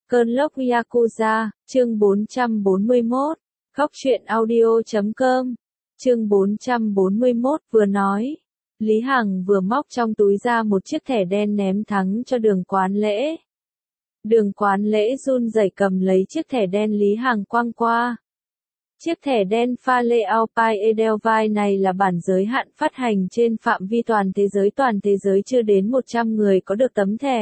Cơn lốc Yakuza, chương 441, Góc truyện audio.com, chương 441 vừa nói. Lý Hằng vừa móc trong túi ra một chiếc thẻ đen ném thắng cho Đường Quán Lễ. Đường Quán Lễ run rẩy cầm lấy chiếc thẻ đen Lý Hằng quăng qua. Chiếc thẻ đen pha lê Alpine Edelweiss này là bản giới hạn phát hành trên phạm vi toàn thế giới chưa đến 100 người có được tấm thẻ.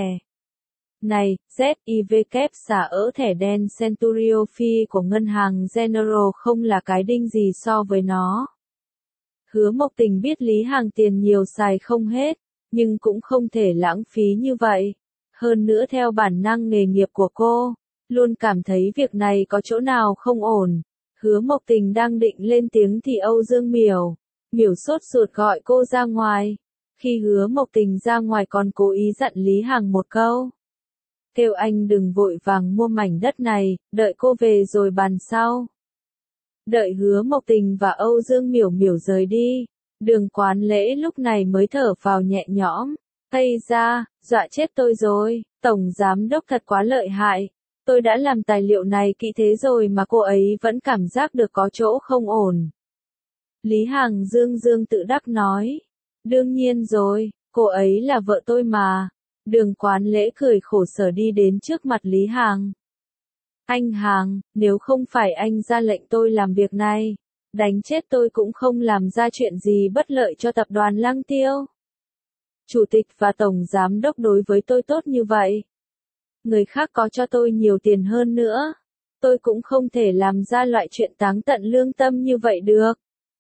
Này, ZIVK xả ỡ thẻ đen Centurio Phi của ngân hàng General không là cái đinh gì so với nó. Hứa Mộc Tình biết Lý Hằng tiền nhiều xài không hết, nhưng cũng không thể lãng phí như vậy. Hơn nữa theo bản năng nghề nghiệp của cô, luôn cảm thấy việc này có chỗ nào không ổn. Hứa Mộc Tình đang định lên tiếng thì Âu Dương Miểu sốt ruột gọi cô ra ngoài. Khi Hứa Mộc Tình ra ngoài còn cố ý dặn Lý Hằng một câu. Kêu anh đừng vội vàng mua mảnh đất này, đợi cô về rồi bàn sau. Đợi Hứa Mộc Tình và Âu Dương Miểu rời đi, Đường Quán Lễ lúc này mới thở phào nhẹ nhõm. Ây da, dọa chết tôi rồi, Tổng Giám Đốc thật quá lợi hại. Tôi đã làm tài liệu này kỹ thế rồi mà cô ấy vẫn cảm giác được có chỗ không ổn. Lý Hằng dương tự đắc nói. Đương nhiên rồi, cô ấy là vợ tôi mà. Đường Quán Lễ cười khổ sở đi đến trước mặt Lý Hằng. Anh Hằng, nếu không phải anh ra lệnh tôi làm việc này, đánh chết tôi cũng không làm ra chuyện gì bất lợi cho tập đoàn Lăng Tiêu. Chủ tịch và Tổng Giám Đốc đối với tôi tốt như vậy. Người khác có cho tôi nhiều tiền hơn nữa, tôi cũng không thể làm ra loại chuyện táng tận lương tâm như vậy được.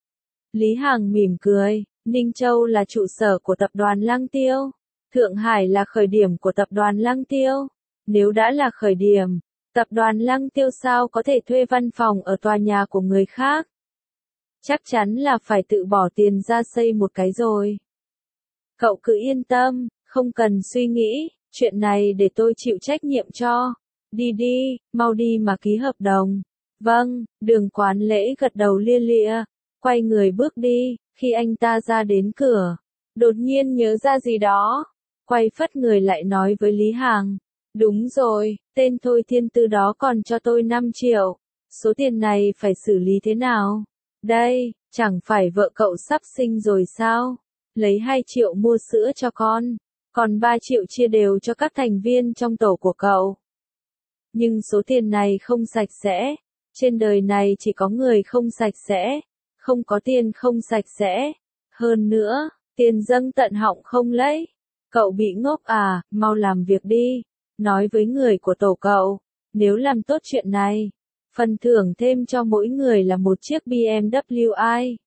Lý Hằng mỉm cười, Ninh Châu là trụ sở của tập đoàn Lăng Tiêu, Thượng Hải là khởi điểm của tập đoàn Lăng Tiêu. Nếu đã là khởi điểm, tập đoàn Lăng Tiêu sao có thể thuê văn phòng ở tòa nhà của người khác? Chắc chắn là phải tự bỏ tiền ra xây một cái rồi. Cậu cứ yên tâm, không cần suy nghĩ. Chuyện này để tôi chịu trách nhiệm cho. Đi, mau đi mà ký hợp đồng. Vâng, Đường Quán Lễ gật đầu lia lịa, quay người bước đi. Khi anh ta ra đến cửa, đột nhiên nhớ ra gì đó, quay phất người lại nói với Lý Hằng. Đúng rồi, tên Thôi Thiên Tư đó còn cho tôi 5 triệu. Số tiền này phải xử lý thế nào? Đây, chẳng phải vợ cậu sắp sinh rồi sao? Lấy 2 triệu mua sữa cho con. Còn 3 triệu chia đều cho các thành viên trong tổ của cậu. Nhưng số tiền này không sạch sẽ. Trên đời này chỉ có người không sạch sẽ. Không có tiền không sạch sẽ. Hơn nữa, tiền dâng tận họng không lấy. Cậu bị ngốc à, mau làm việc đi. Nói với người của tổ cậu, nếu làm tốt chuyện này, phần thưởng thêm cho mỗi người là một chiếc BMW i.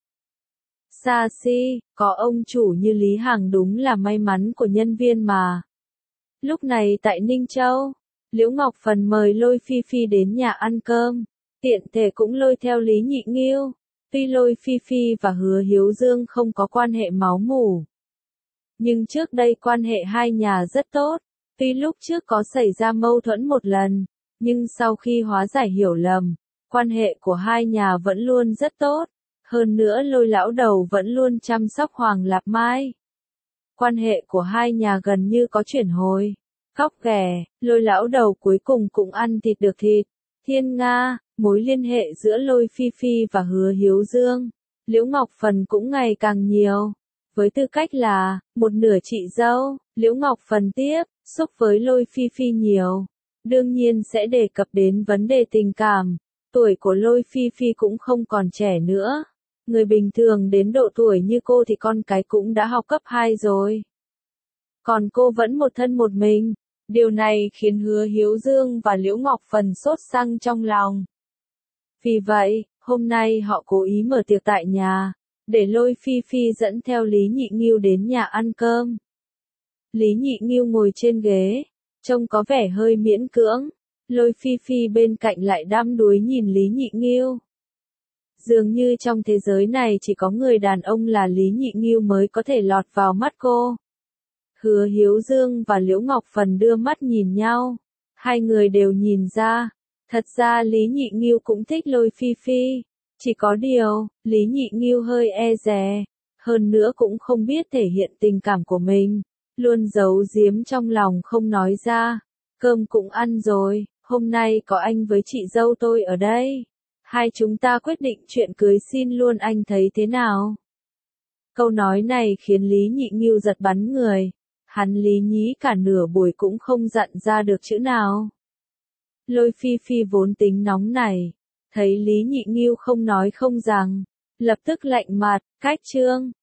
Xa xi, có ông chủ như Lý Hằng đúng là may mắn của nhân viên mà. Lúc này tại Ninh Châu, Liễu Ngọc Phần mời Lôi Phi Phi đến nhà ăn cơm, tiện thể cũng lôi theo Lý Nhị Nghiêu. Tuy Lôi Phi Phi và Hứa Hiếu Dương không có quan hệ máu mủ, nhưng trước đây quan hệ hai nhà rất tốt. Tuy lúc trước có xảy ra mâu thuẫn một lần, nhưng sau khi hóa giải hiểu lầm, quan hệ của hai nhà vẫn luôn rất tốt. Hơn nữa Lôi lão đầu vẫn luôn chăm sóc Hoàng Lạp Mai. Quan hệ của hai nhà gần như có chuyển hồi. Khóc ghẻ, Lôi lão đầu cuối cùng cũng ăn thịt được thịt. Thiên Nga, mối liên hệ giữa Lôi Phi Phi và Hứa Hiếu Dương, Liễu Ngọc Phần cũng ngày càng nhiều. Với tư cách là một nửa chị dâu, Liễu Ngọc Phần tiếp xúc với Lôi Phi Phi nhiều. Đương nhiên sẽ đề cập đến vấn đề tình cảm. Tuổi của Lôi Phi Phi cũng không còn trẻ nữa. Người bình thường đến độ tuổi như cô thì con cái cũng đã học cấp 2 rồi. Còn cô vẫn một thân một mình. Điều này khiến Hứa Hiếu Dương và Liễu Ngọc Phần sốt sắng trong lòng. Vì vậy, hôm nay họ cố ý mở tiệc tại nhà, để Lôi Phi Phi dẫn theo Lý Nhị Nghiêu đến nhà ăn cơm. Lý Nhị Nghiêu ngồi trên ghế, trông có vẻ hơi miễn cưỡng. Lôi Phi Phi bên cạnh lại đăm đuối nhìn Lý Nhị Nghiêu. Dường như trong thế giới này chỉ có người đàn ông là Lý Nhị Nghiêu mới có thể lọt vào mắt cô. Hứa Hiếu Dương và Liễu Ngọc Phần đưa mắt nhìn nhau. Hai người đều nhìn ra. Thật ra Lý Nhị Nghiêu cũng thích Lôi Phi Phi. Chỉ có điều, Lý Nhị Nghiêu hơi e dè. Hơn nữa cũng không biết thể hiện tình cảm của mình. Luôn giấu giếm trong lòng không nói ra. Cơm cũng ăn rồi, hôm nay có anh với chị dâu tôi ở đây. Hai chúng ta quyết định chuyện cưới xin luôn, anh thấy thế nào? Câu nói này khiến Lý Nhị Nghiêu giật bắn người. Hắn lý nhí cả nửa buổi cũng không dặn ra được chữ nào. Lôi Phi Phi vốn tính nóng này, thấy Lý Nhị Nghiêu không nói không rằng, lập tức lạnh mặt, cách trương.